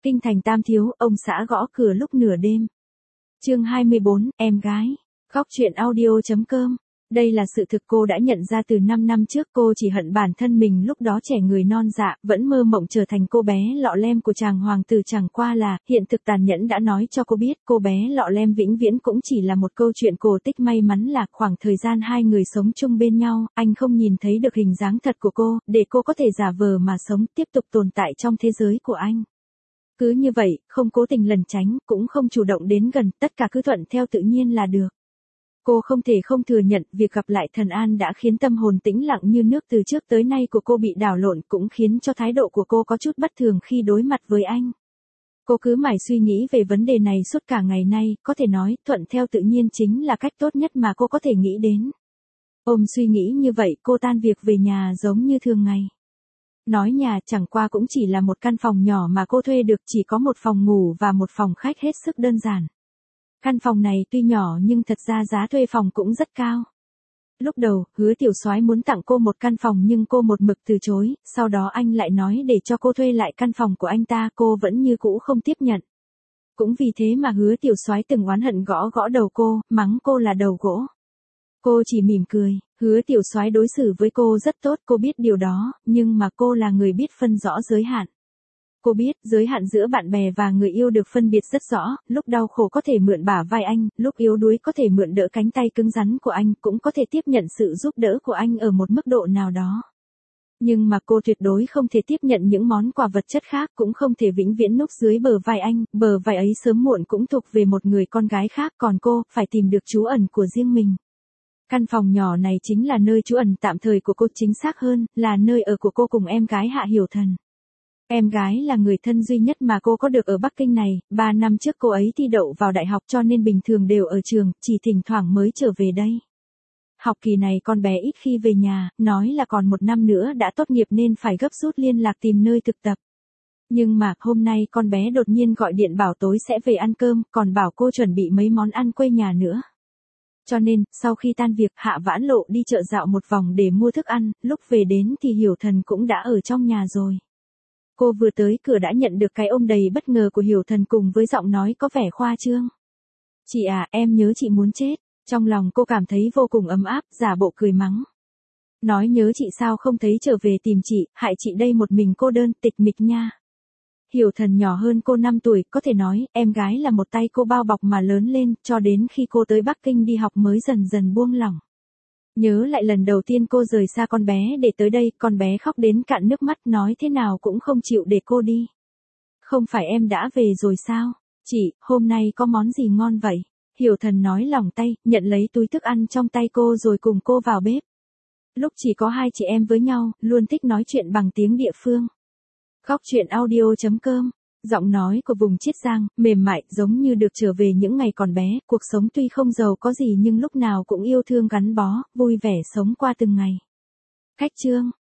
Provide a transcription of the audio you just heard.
Kinh thành Tam Thiếu, ông xã gõ cửa lúc nửa đêm. Chương 24, em gái. Góc truyện audio.com. Đây là sự thực cô đã nhận ra từ 5 năm trước, cô chỉ hận bản thân mình lúc đó trẻ người non dạ, vẫn mơ mộng trở thành cô bé lọ lem của chàng hoàng tử, chẳng qua là, hiện thực tàn nhẫn đã nói cho cô biết, cô bé lọ lem vĩnh viễn cũng chỉ là một câu chuyện cổ tích. May mắn là khoảng thời gian hai người sống chung bên nhau, anh không nhìn thấy được hình dáng thật của cô, để cô có thể giả vờ mà sống, tiếp tục tồn tại trong thế giới của anh. Cứ như vậy, không cố tình lẩn tránh, cũng không chủ động đến gần, tất cả cứ thuận theo tự nhiên là được. Cô không thể không thừa nhận, việc gặp lại Thần An đã khiến tâm hồn tĩnh lặng như nước từ trước tới nay của cô bị đảo lộn, cũng khiến cho thái độ của cô có chút bất thường khi đối mặt với anh. Cô cứ mải suy nghĩ về vấn đề này suốt cả ngày nay, có thể nói, thuận theo tự nhiên chính là cách tốt nhất mà cô có thể nghĩ đến. Ôm suy nghĩ như vậy, cô tan việc về nhà giống như thường ngày. Nói nhà chẳng qua cũng chỉ là một căn phòng nhỏ mà cô thuê được, chỉ có một phòng ngủ và một phòng khách hết sức đơn giản. Căn phòng này tuy nhỏ nhưng thật ra giá thuê phòng cũng rất cao. Lúc đầu, Hứa Tiểu Soái muốn tặng cô một căn phòng nhưng cô một mực từ chối, sau đó anh lại nói để cho cô thuê lại căn phòng của anh ta, cô vẫn như cũ không tiếp nhận. Cũng vì thế mà Hứa Tiểu Soái từng oán hận gõ gõ đầu cô, mắng cô là đầu gỗ. Cô chỉ mỉm cười. Hứa Tiểu Soái đối xử với cô rất tốt, cô biết điều đó, nhưng mà cô là người biết phân rõ giới hạn. Cô biết, giới hạn giữa bạn bè và người yêu được phân biệt rất rõ, lúc đau khổ có thể mượn bả vai anh, lúc yếu đuối có thể mượn đỡ cánh tay cứng rắn của anh, cũng có thể tiếp nhận sự giúp đỡ của anh ở một mức độ nào đó. Nhưng mà cô tuyệt đối không thể tiếp nhận những món quà vật chất khác, cũng không thể vĩnh viễn núp dưới bờ vai anh, bờ vai ấy sớm muộn cũng thuộc về một người con gái khác, còn cô, phải tìm được trú ẩn của riêng mình. Căn phòng nhỏ này chính là nơi trú ẩn tạm thời của cô, chính xác hơn, là nơi ở của cô cùng em gái Hạ Hiểu Thần. Em gái là người thân duy nhất mà cô có được ở Bắc Kinh này, 3 năm trước cô ấy thi đậu vào đại học cho nên bình thường đều ở trường, chỉ thỉnh thoảng mới trở về đây. Học kỳ này con bé ít khi về nhà, nói là còn 1 năm nữa đã tốt nghiệp nên phải gấp rút liên lạc tìm nơi thực tập. Nhưng mà, hôm nay con bé đột nhiên gọi điện bảo tối sẽ về ăn cơm, còn bảo cô chuẩn bị mấy món ăn quê nhà nữa. Cho nên, sau khi tan việc, Hạ Vãn Lộ đi chợ dạo một vòng để mua thức ăn, lúc về đến thì Hiểu Thần cũng đã ở trong nhà rồi. Cô vừa tới cửa đã nhận được cái ôm đầy bất ngờ của Hiểu Thần cùng với giọng nói có vẻ khoa trương. Chị à, em nhớ chị muốn chết. Trong lòng cô cảm thấy vô cùng ấm áp, giả bộ cười mắng. Nói nhớ chị sao không thấy trở về tìm chị, hại chị đây một mình cô đơn, tịch mịch nha. Hiểu Thần nhỏ hơn cô 5 tuổi, có thể nói, em gái là một tay cô bao bọc mà lớn lên, cho đến khi cô tới Bắc Kinh đi học mới dần dần buông lỏng. Nhớ lại lần đầu tiên cô rời xa con bé để tới đây, con bé khóc đến cạn nước mắt, nói thế nào cũng không chịu để cô đi. Không phải em đã về rồi sao? Chị, hôm nay có món gì ngon vậy? Hiểu Thần nói lỏng tay, nhận lấy túi thức ăn trong tay cô rồi cùng cô vào bếp. Lúc chỉ có hai chị em với nhau, luôn thích nói chuyện bằng tiếng địa phương. Góc truyện audio.com. Giọng nói của vùng Chiết Giang, mềm mại, giống như được trở về những ngày còn bé, cuộc sống tuy không giàu có gì nhưng lúc nào cũng yêu thương gắn bó, vui vẻ sống qua từng ngày. Khách chương.